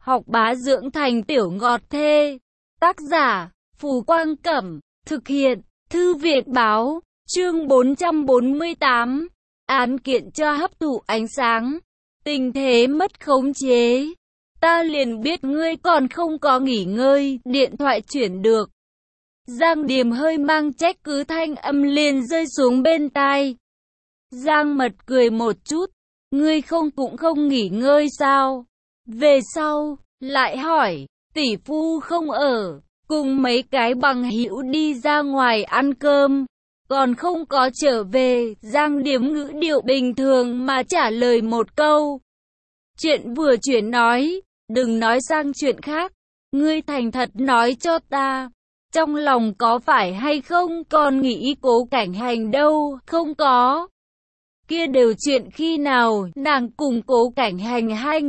học bá dưỡng thành tiểu ngọt thê. Tác giả, Phù Quang Cẩm, thực hiện, Thư viện Báo, chương 448, án kiện cho hấp thụ ánh sáng, tình thế mất khống chế. Ta liền biết ngươi còn không có nghỉ ngơi, điện thoại chuyển được. Giang Điềm hơi mang trách cứ thanh âm liền rơi xuống bên tai. Giang Mật cười một chút, ngươi cũng không nghỉ ngơi sao? Về sau, lại hỏi, tỷ phu không ở, cùng mấy cái bằng hữu đi ra ngoài ăn cơm, còn không có trở về. Giang Điềm ngữ điệu bình thường mà trả lời một câu. Chuyện vừa chuyển nói, đừng nói sang chuyện khác, ngươi thành thật nói cho ta, trong lòng có phải hay không còn nghĩ Cố Cảnh Hành đâu? Không có. Kia đều chuyện khi nào? Nàng cùng Cố Cảnh Hành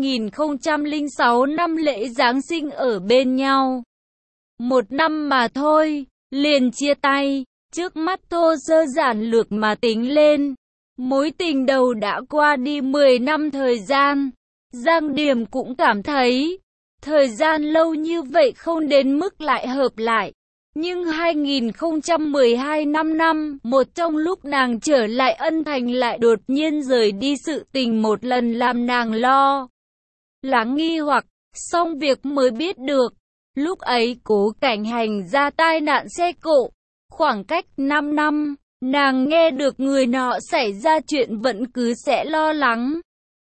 2006 năm lễ Giáng sinh ở bên nhau 1 năm mà thôi, liền chia tay. Trước mắt thô sơ giản lược mà tính lên, mối tình đầu đã qua đi 10 năm thời gian. Giang Điềm cũng cảm thấy, thời gian lâu như vậy không đến mức lại hợp lại. Nhưng 2012 năm một trong lúc nàng trở lại Ân Thành lại đột nhiên rời đi, sự tình một lần làm nàng lo lắng nghi hoặc, xong việc mới biết được. Lúc ấy Cố Cảnh Hành ra tai nạn xe cộ, khoảng cách 5 năm, nàng nghe được người nọ xảy ra chuyện vẫn cứ sẽ lo lắng.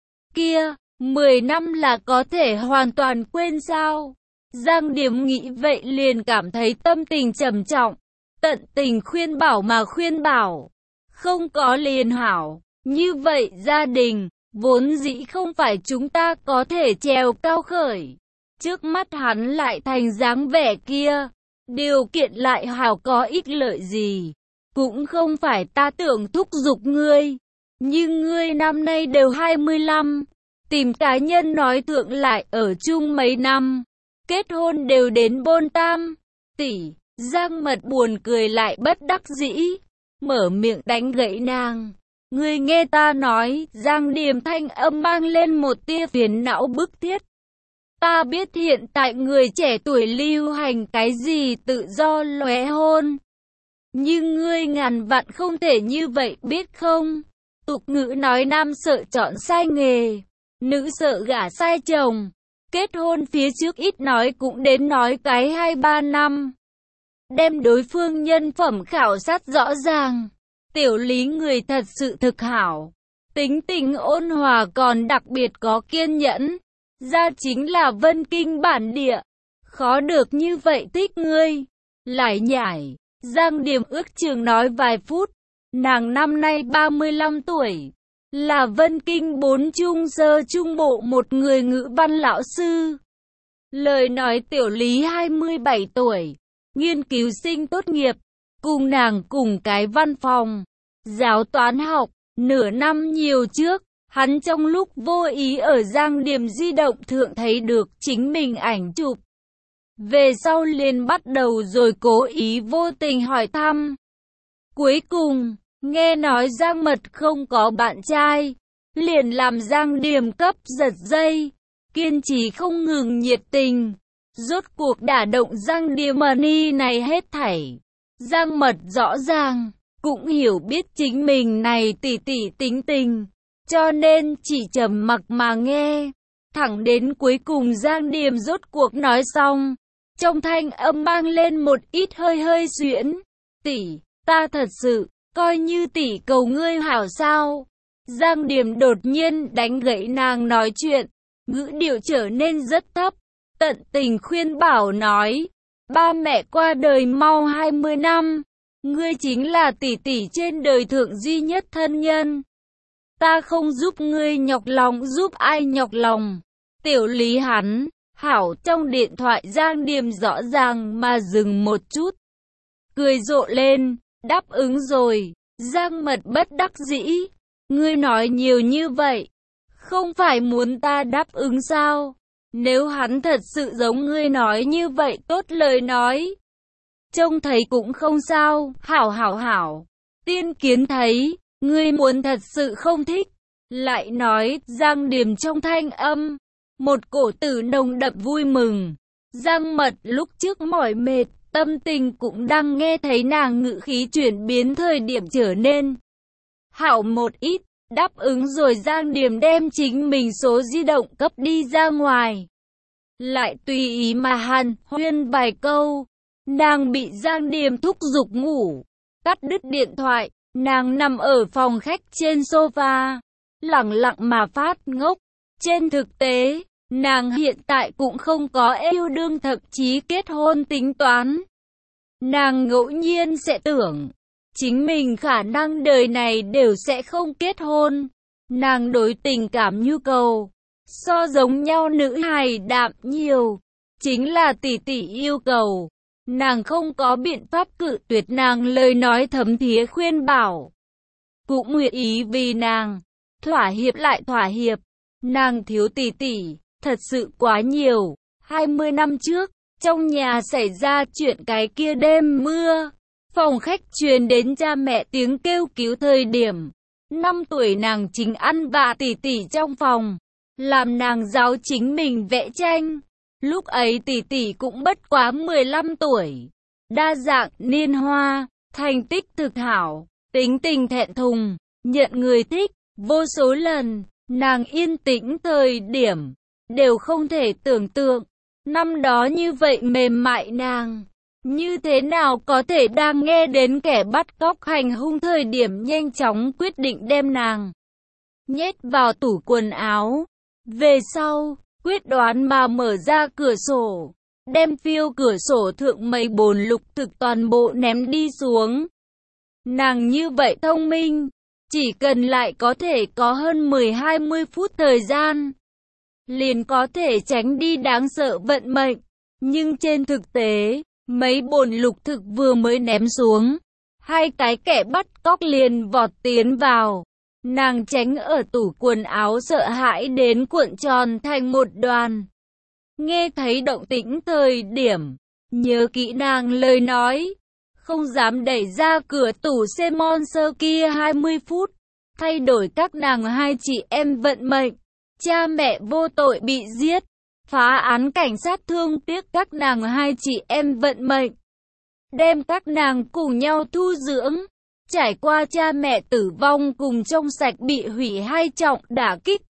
Kia, 10 năm là có thể hoàn toàn quên sao? Giang Điềm nghĩ vậy liền cảm thấy tâm tình trầm trọng, tận tình khuyên bảo mà khuyên bảo, không có liền hảo. Như vậy gia đình, vốn dĩ không phải chúng ta có thể trèo cao khởi. Trước mắt hắn lại thành dáng vẻ kia, điều kiện lại hảo có ích lợi gì. Cũng không phải ta tưởng thúc giục ngươi, nhưng ngươi năm nay đều 25, tìm cá nhân nói thượng lại ở chung mấy năm, kết hôn đều đến bôn tam. Tỷ, Giang Mật buồn cười lại bất đắc dĩ, mở miệng đánh gãy nàng. Ngươi nghe ta nói. Giang Điềm thanh âm mang lên một tia phiền não bức thiết. Ta biết hiện tại người trẻ tuổi lưu hành cái gì tự do lóe hôn, nhưng ngươi ngàn vạn không thể như vậy biết không? Tục ngữ nói nam sợ chọn sai nghề, nữ sợ gả sai chồng. Kết hôn phía trước ít nói cũng đến nói cái 2-3 năm, đem đối phương nhân phẩm khảo sát rõ ràng. Tiểu Lý người thật sự thực hảo, tính tình ôn hòa còn đặc biệt có kiên nhẫn. Ra chính là Vân Kinh bản địa, khó được như vậy thích ngươi. Lại nhải, Giang Điềm ước chừng nói vài phút. Nàng năm nay 35 tuổi, là Vân Kinh 4 trung sơ trung bộ một người ngữ văn lão sư. Lời nói Tiểu Lý 27 tuổi, nghiên cứu sinh tốt nghiệp, cùng nàng cùng cái văn phòng, giáo toán học. Nửa năm nhiều trước, hắn trong lúc vô ý ở Giang Điềm di động thượng thấy được chính mình ảnh chụp. Về sau liền bắt đầu rồi cố ý vô tình hỏi thăm. Cuối cùng, nghe nói Giang Mật không có bạn trai, liền làm Giang Điềm cấp giật dây, kiên trì không ngừng nhiệt tình. Rốt cuộc đả động Giang Điềm ni này hết thảy. Giang Mật rõ ràng, cũng hiểu biết chính mình này tỉ tính tình, cho nên chỉ trầm mặc mà nghe. Thẳng đến cuối cùng Giang Điềm rốt cuộc nói xong, trong thanh âm mang lên một ít hơi xuyễn. Tỷ, ta thật sự, coi như tỷ cầu ngươi hảo sao? Giang Điềm đột nhiên đánh gãy nàng nói chuyện, ngữ điệu trở nên rất thấp, tận tình khuyên bảo nói. Ba mẹ qua đời mau 20 năm, ngươi chính là tỷ tỷ trên đời thượng duy nhất thân nhân. Ta không giúp ngươi nhọc lòng, giúp ai nhọc lòng? Tiểu Lý hắn, hảo. Trong điện thoại Giang Điềm rõ ràng mà dừng một chút, cười rộ lên, đáp ứng rồi. Giang Mật bất đắc dĩ, ngươi nói nhiều như vậy, không phải muốn ta đáp ứng sao? Nếu hắn thật sự giống ngươi nói như vậy tốt lời nói, trông thấy cũng không sao. Hảo. Tiên Kiến thấy, ngươi muốn thật sự không thích, lại nói. Giang Điềm trong thanh âm một cổ tử nồng đậm vui mừng. Giang Mật lúc trước mỏi mệt, tâm tình cũng đang nghe thấy nàng ngữ khí chuyển biến thời điểm trở nên hảo một ít. Đáp ứng rồi Giang Điềm đem chính mình số di động cấp đi ra ngoài. Lại tùy ý mà hàn huyên vài câu. Nàng bị Giang Điềm thúc giục ngủ. Cắt đứt điện thoại, nàng nằm ở phòng khách trên sofa, lẳng lặng mà phát ngốc. Trên thực tế, nàng hiện tại cũng không có yêu đương thậm chí kết hôn tính toán. Nàng ngẫu nhiên sẽ tưởng, chính mình khả năng đời này đều sẽ không kết hôn. Nàng đối tình cảm nhu cầu, so giống nhau nữ hài đạm nhiều. Chính là tỷ tỷ yêu cầu. Nàng không có biện pháp cự tuyệt nàng lời nói thấm thía khuyên bảo. Cũng nguyện ý vì nàng, thỏa hiệp lại thỏa hiệp. Nàng thiếu tỷ tỷ, thật sự quá nhiều. 20 năm trước, trong nhà xảy ra chuyện cái kia đêm mưa. Phòng khách truyền đến cha mẹ tiếng kêu cứu thời điểm. 5 tuổi nàng chính ăn vạ tỷ tỷ trong phòng, làm nàng giáo chính mình vẽ tranh. Lúc ấy tỷ tỷ cũng bất quá 15 tuổi. Đa dạng niên hoa, thành tích thực hảo, tính tình thẹn thùng, nhận người thích. Vô số lần, nàng yên tĩnh thời điểm, đều không thể tưởng tượng. Năm đó như vậy mềm mại nàng, như thế nào có thể đang nghe đến kẻ bắt cóc hành hung thời điểm nhanh chóng quyết định đem nàng nhét vào tủ quần áo. Về sau, quyết đoán mà mở ra cửa sổ, đem phiêu cửa sổ thượng mấy bồn lục thực toàn bộ ném đi xuống. Nàng như vậy thông minh, chỉ cần lại có thể có hơn 10-20 phút thời gian, liền có thể tránh đi đáng sợ vận mệnh. Nhưng trên thực tế, mấy bồn lục thực vừa mới ném xuống, hai cái kẻ bắt cóc liền vọt tiến vào. Nàng tránh ở tủ quần áo sợ hãi đến cuộn tròn thành một đoàn. Nghe thấy động tĩnh thời điểm, nhớ kỹ nàng lời nói, không dám đẩy ra cửa tủ xe Monster kia 20 phút, thay đổi các nàng hai chị em vận mệnh. Cha mẹ vô tội bị giết, phá án cảnh sát thương tiếc các nàng hai chị em vận mệnh, đem các nàng cùng nhau thu dưỡng. Trải qua cha mẹ tử vong cùng trong sạch bị hủy hai trọng đả kích,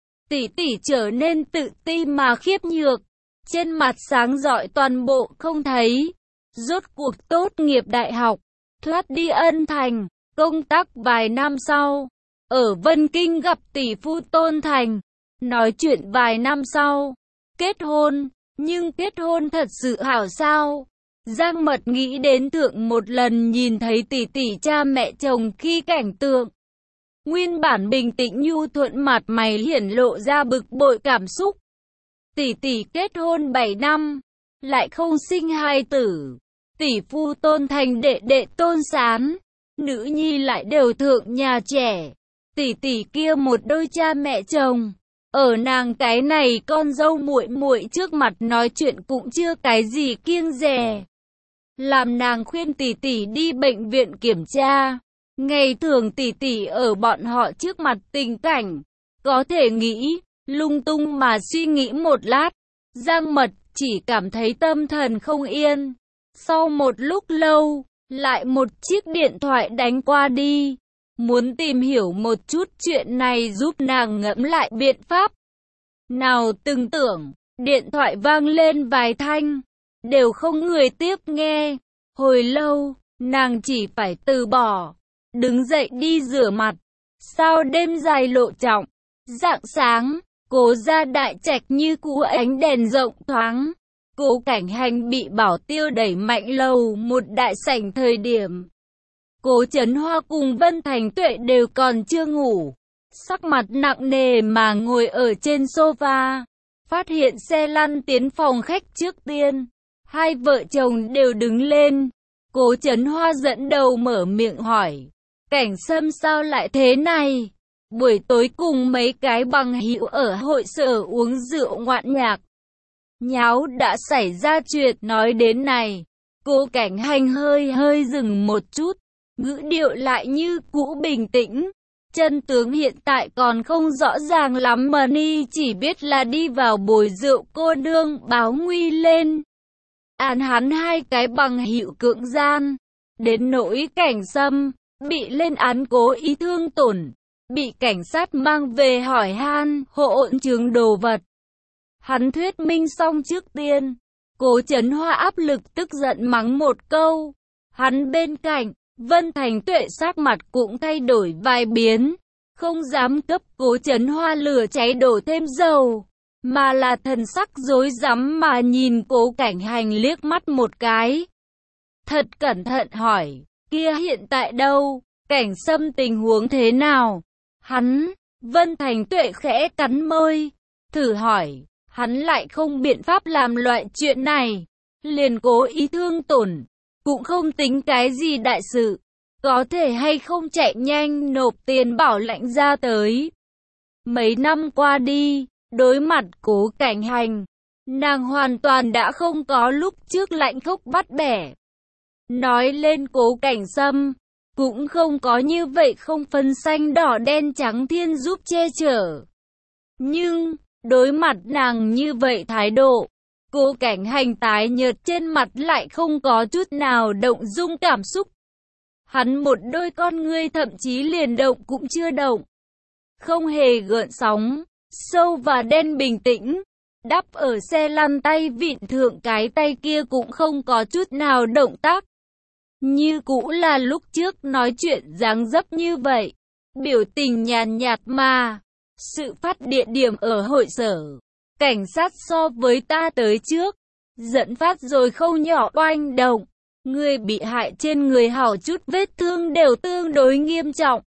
tỷ tỷ trở nên tự ti mà khiếp nhược, trên mặt sáng rọi toàn bộ không thấy. Rốt cuộc tốt nghiệp đại học, thoát đi Ân Thành, công tác vài năm sau, ở Vân Kinh gặp tỷ phu Tôn Thành, nói chuyện vài năm sau, kết hôn. Nhưng kết hôn thật sự hảo sao? Giang Mật nghĩ đến thượng một lần nhìn thấy tỷ tỷ cha mẹ chồng khi cảnh tượng. Nguyên bản bình tĩnh nhu thuận mặt mày hiển lộ ra bực bội cảm xúc. Tỷ tỷ kết hôn 7 năm, lại không sinh hai tử. Tỷ phu Tôn Thành đệ đệ Tôn Sán, nữ nhi lại đều thượng nhà trẻ. Tỷ tỷ kia một đôi cha mẹ chồng, ở nàng cái này con dâu muội muội trước mặt nói chuyện cũng chưa cái gì kiêng dè. Làm nàng khuyên tỷ tỷ đi bệnh viện kiểm tra. Ngày thường tỷ tỷ ở bọn họ trước mặt tình cảnh, có thể nghĩ, lung tung mà suy nghĩ một lát. Giang Mật chỉ cảm thấy tâm thần không yên. Sau một lúc lâu, lại một chiếc điện thoại đánh qua đi. Muốn tìm hiểu một chút chuyện này giúp nàng ngẫm lại biện pháp. Nào từng tưởng, điện thoại vang lên vài thanh, đều không người tiếp nghe. Hồi lâu, nàng chỉ phải từ bỏ, đứng dậy đi rửa mặt. Sao đêm dài lộ trọng, rạng sáng, Cố gia đại trạch như cũ ánh đèn rộng thoáng. Cố Cảnh Hành bị Bảo Tiêu đẩy mạnh lầu một đại sảnh thời điểm. Cố Chấn Hoa cùng Vân Thành Tuệ đều còn chưa ngủ. Sắc mặt nặng nề mà ngồi ở trên sofa. Phát hiện xe lăn tiến phòng khách trước tiên. Hai vợ chồng đều đứng lên. Cố Chấn Hoa dẫn đầu mở miệng hỏi. Cảnh Sâm sao lại thế này? Buổi tối cùng mấy cái bằng hữu ở hội sở uống rượu ngoạn nhạc. Nháo đã xảy ra chuyện. Nói đến này, Cố Cảnh Hành hơi dừng một chút, ngữ điệu lại như cũ bình tĩnh. chân tướng hiện tại còn không rõ ràng lắm, Mani chỉ biết là đi vào bồi rượu cô nương báo nguy lên. Án hắn 2 cái bằng hữu cưỡng gian. Đến nỗi Cảnh Sâm, bị lên án cố ý thương tổn, bị cảnh sát mang về hỏi han, hỗn chứng đồ vật. Hắn thuyết minh xong trước tiên, Cố Chấn Hoa áp lực tức giận mắng một câu. Hắn bên cạnh, Vân Thành Tuệ sắc mặt cũng thay đổi vài biến, không dám cấp Cố Chấn Hoa lửa cháy đổ thêm dầu, mà là thần sắc rối rắm mà nhìn Cố Cảnh Hành liếc mắt một cái. Thật cẩn thận hỏi, kia hiện tại đâu, Cảnh Sâm tình huống thế nào? Hắn, Vân Thành Tuệ khẽ cắn môi, thử hỏi, hắn lại không biện pháp làm loại chuyện này, liền cố ý thương tổn, cũng không tính cái gì đại sự, có thể hay không chạy nhanh nộp tiền bảo lãnh ra tới. Mấy năm qua đi, đối mặt Cố Cảnh Hành, nàng hoàn toàn đã không có lúc trước lạnh khốc bắt bẻ. Nói lên Cố Cảnh Sâm, cũng không có như vậy không phân xanh đỏ đen trắng thiên giúp che chở. Nhưng, đối mặt nàng như vậy thái độ, Cố Cảnh Hành tái nhợt trên mặt lại không có chút nào động dung cảm xúc. Hắn một đôi con ngươi thậm chí liền động cũng chưa động. Không hề gợn sóng, sâu và đen bình tĩnh. Đắp ở xe lăn tay vịn thượng cái tay kia cũng không có chút nào động tác. Như cũ là lúc trước nói chuyện dáng dấp như vậy. Biểu tình nhàn nhạt mà. Sự phát địa điểm ở hội sở. Cảnh sát so với ta tới trước. Dẫn phát rồi khâu nhỏ oanh động. Người bị hại trên người hảo chút vết thương đều tương đối nghiêm trọng.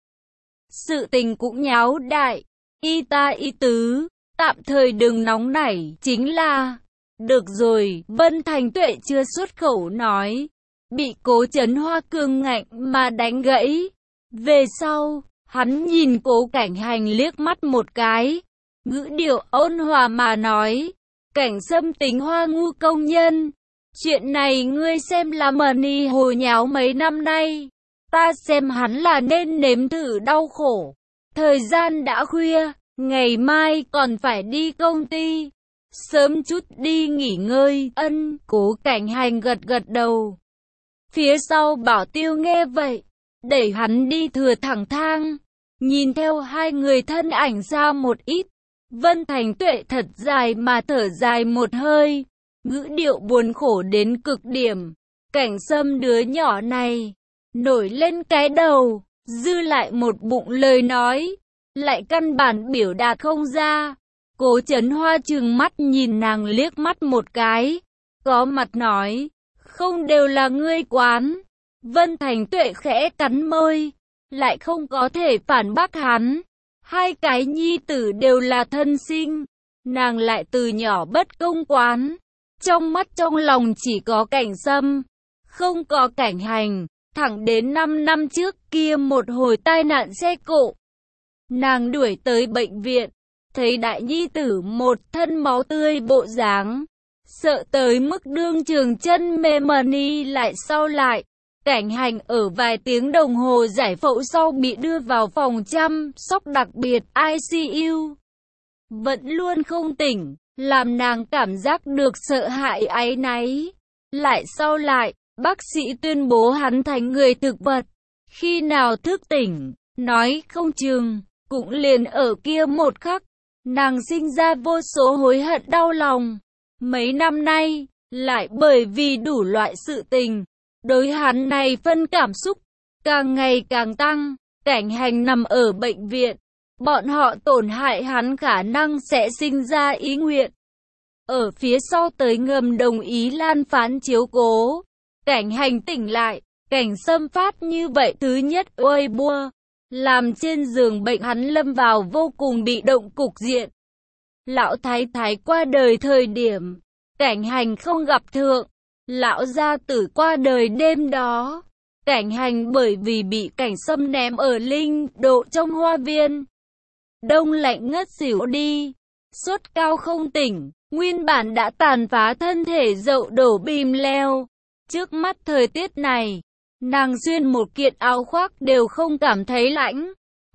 Sự tình cũng nháo đại. Y ta y tứ. Tạm thời đừng nóng nảy. Chính là... Được rồi, Vân Thành Tuệ chưa xuất khẩu nói. Bị Cố Chấn Hoa cương ngạnh mà đánh gãy. Về sau, hắn nhìn Cố Cảnh Hành liếc mắt một cái. Ngữ điệu ôn hòa mà nói. Cảnh Sâm tính Hoa ngu công nhân. Chuyện này ngươi xem là Mani hồ nháo mấy năm nay. Ta xem hắn là nên nếm thử đau khổ. Thời gian đã khuya, ngày mai còn phải đi công ty. Sớm chút đi nghỉ ngơi. Ân, Cố Cảnh Hành gật gật đầu. Phía sau Bảo Tiêu nghe vậy, đẩy hắn đi thừa thẳng thang. Nhìn theo hai người thân ảnh ra một ít. Vân Thành Tuệ thật dài mà thở dài một hơi. Ngữ điệu buồn khổ đến cực điểm. Cảnh Sâm đứa nhỏ này, nổi lên cái đầu, dư lại một bụng lời nói, lại căn bản biểu đạt không ra. Cố Chấn Hoa trừng mắt nhìn nàng liếc mắt một cái, có mặt nói, không đều là ngươi quán. Vân Thành Tuệ khẽ cắn môi, lại không có thể phản bác hắn. Hai cái nhi tử đều là thân sinh, nàng lại từ nhỏ bất công quán. Trong mắt trong lòng chỉ có Cảnh Sâm, không có Cảnh Hành. Thẳng đến 5 năm trước kia một hồi tai nạn xe cộ, nàng đuổi tới bệnh viện, thấy đại nhi tử một thân máu tươi bộ dáng, sợ tới mức đương trường chân mê Mani lại sau lại. Cảnh Hành ở vài tiếng đồng hồ giải phẫu sau bị đưa vào phòng chăm sóc đặc biệt ICU. Vẫn luôn không tỉnh, làm nàng cảm giác được sợ hãi áy náy. Lại sau lại, bác sĩ tuyên bố hắn thành người thực vật. Khi nào thức tỉnh, nói không chừng, cũng liền ở kia một khắc. Nàng sinh ra vô số hối hận đau lòng. Mấy năm nay, lại bởi vì đủ loại sự tình, đối hắn này phân cảm xúc, càng ngày càng tăng. Cảnh Hành nằm ở bệnh viện, bọn họ tổn hại hắn khả năng sẽ sinh ra ý nguyện. Ở phía sau tới ngầm đồng ý lan phán chiếu cố. Cảnh Hành tỉnh lại, Cảnh Sâm phát như vậy thứ nhất uây bua, làm trên giường bệnh hắn lâm vào vô cùng bị động cục diện. Lão thái thái qua đời thời điểm, Cảnh Hành không gặp thượng. Lão gia tử qua đời đêm đó, Cảnh Hành bởi vì bị Cảnh Sâm ném ở linh độ trong hoa viên. Đông lạnh ngất xỉu đi, sốt cao không tỉnh, nguyên bản đã tàn phá thân thể dậu đổ bìm leo. Trước mắt thời tiết này, nàng xuyên một kiện áo khoác đều không cảm thấy lạnh.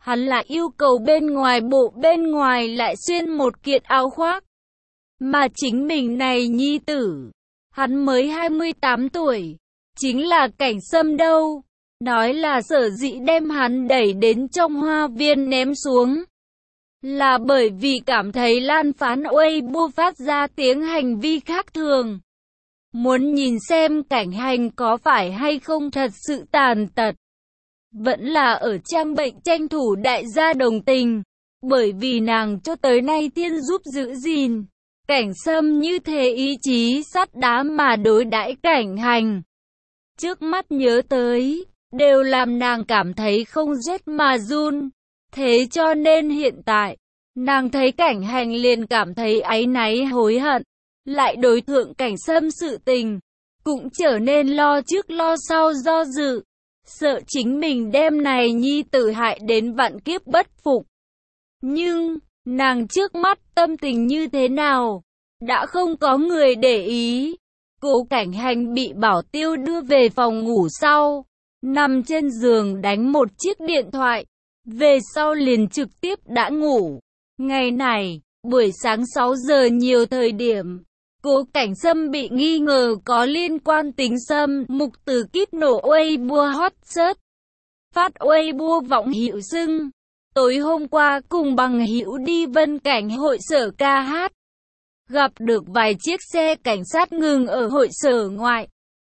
Hắn lại yêu cầu bên ngoài bộ bên ngoài lại xuyên một kiện áo khoác. Mà chính mình này nhi tử, hắn mới 28 tuổi, chính là Cảnh Sâm đâu. Nói là sở dĩ đem hắn đẩy đến trong hoa viên ném xuống, là bởi vì cảm thấy Lan Phán Weibo phát ra tiếng hành vi khác thường. Muốn nhìn xem Cảnh Hành có phải hay không thật sự tàn tật, vẫn là ở trang bệnh tranh thủ đại gia đồng tình, bởi vì nàng cho tới nay thiên giúp giữ gìn. Cảnh Sâm như thế ý chí sắt đá mà đối đãi Cảnh Hành. Trước mắt nhớ tới, đều làm nàng cảm thấy không rét mà run. Thế cho nên hiện tại, nàng thấy Cảnh Hành liền cảm thấy áy náy hối hận. Lại đối thượng Cảnh Sâm sự tình, cũng trở nên lo trước lo sau do dự. Sợ chính mình đem này nhi tử hại đến vạn kiếp bất phục. Nhưng, nàng trước mắt tâm tình như thế nào? Đã không có người để ý. Cố Cảnh Hành bị bảo tiêu đưa về phòng ngủ sau. Nằm trên giường đánh một chiếc điện thoại. Về sau liền trực tiếp đã ngủ. Ngày này, buổi sáng 6 giờ nhiều thời điểm. Cố Cảnh Sâm bị nghi ngờ có liên quan tính xâm mục từ kíp nổ Weibo hot search. Phát Weibo vọng hữu xưng. Tối hôm qua cùng bằng hữu đi Vân Cảnh hội sở ca hát. Gặp được vài chiếc xe cảnh sát ngừng ở hội sở ngoại.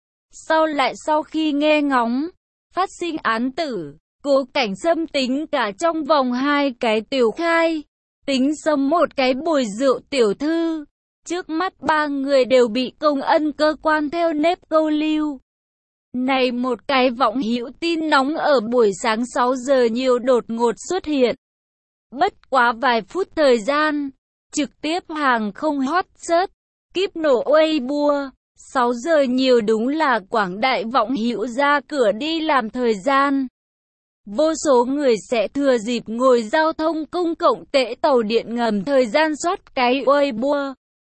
Sau khi nghe ngóng, phát sinh án tử, Cố Cảnh Sâm tính cả trong vòng 2 cái tiểu khai. Tính xâm một cái bồi rượu tiểu thư. Trước mắt 3 người đều bị công ân cơ quan theo nếp câu lưu. Này một cái vọng hữu tin nóng ở buổi sáng 6 giờ nhiều đột ngột xuất hiện. Bất quá vài phút thời gian, trực tiếp hàng không hot search, kíp nổ Weibo. 6 giờ nhiều đúng là quảng đại vọng hữu ra cửa đi làm thời gian. Vô số người sẽ thừa dịp ngồi giao thông công cộng tễ tàu điện ngầm thời gian soát cái Weibo.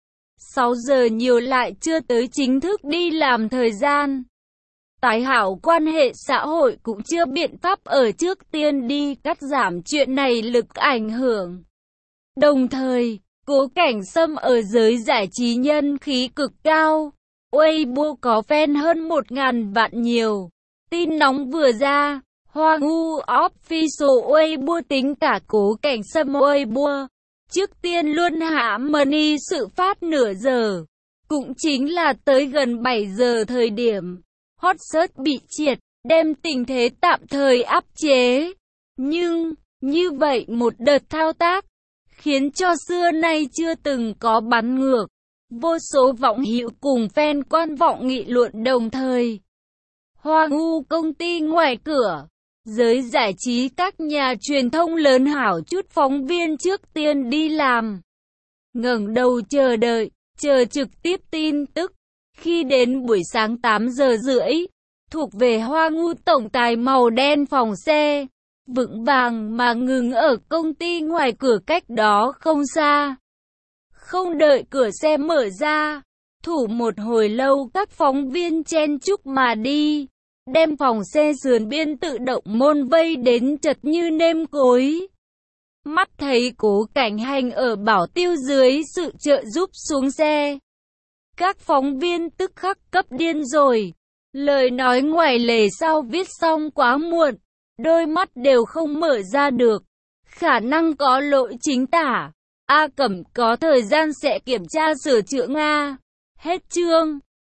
6 giờ nhiều lại chưa tới chính thức đi làm thời gian. Tái hảo quan hệ xã hội cũng chưa biện pháp ở trước tiên đi cắt giảm chuyện này lực ảnh hưởng. Đồng thời, Cố Cảnh Sâm ở giới giải trí nhân khí cực cao. Weibo có fan hơn 1.000 vạn nhiều. Tin nóng vừa ra, Hoa Ngu Official Weibo tính cả Cố Cảnh Sâm Weibo. Trước tiên luôn hạ money sự phát nửa giờ. Cũng chính là tới gần 7 giờ thời điểm. Hot search bị triệt, đem tình thế tạm thời áp chế. Nhưng, như vậy một đợt thao tác, khiến cho xưa nay chưa từng có bắn ngược. Vô số vọng hữu cùng fan quan vọng nghị luận đồng thời. Hoa Ngu công ty ngoài cửa. Giới giải trí các nhà truyền thông lớn hảo chút phóng viên trước tiên đi làm. Ngẩng đầu chờ đợi, chờ trực tiếp tin tức. Khi đến buổi sáng 8 giờ rưỡi, thuộc về Hoa Ngu tổng tài màu đen phòng xe, vững vàng mà ngừng ở công ty ngoài cửa cách đó không xa. Không đợi cửa xe mở ra, thủ một hồi lâu các phóng viên chen chúc mà đi. Đem phòng xe sườn biên tự động môn vây đến chật như nêm cối. Mắt thấy Cố Cảnh Hành ở bảo tiêu dưới sự trợ giúp xuống xe. Các phóng viên tức khắc cấp điên rồi. Lời nói ngoài lề sau viết xong quá muộn. Đôi mắt đều không mở ra được. Khả năng có lỗi chính tả. A Cẩm có thời gian sẽ kiểm tra sửa chữa Nga. Hết chương.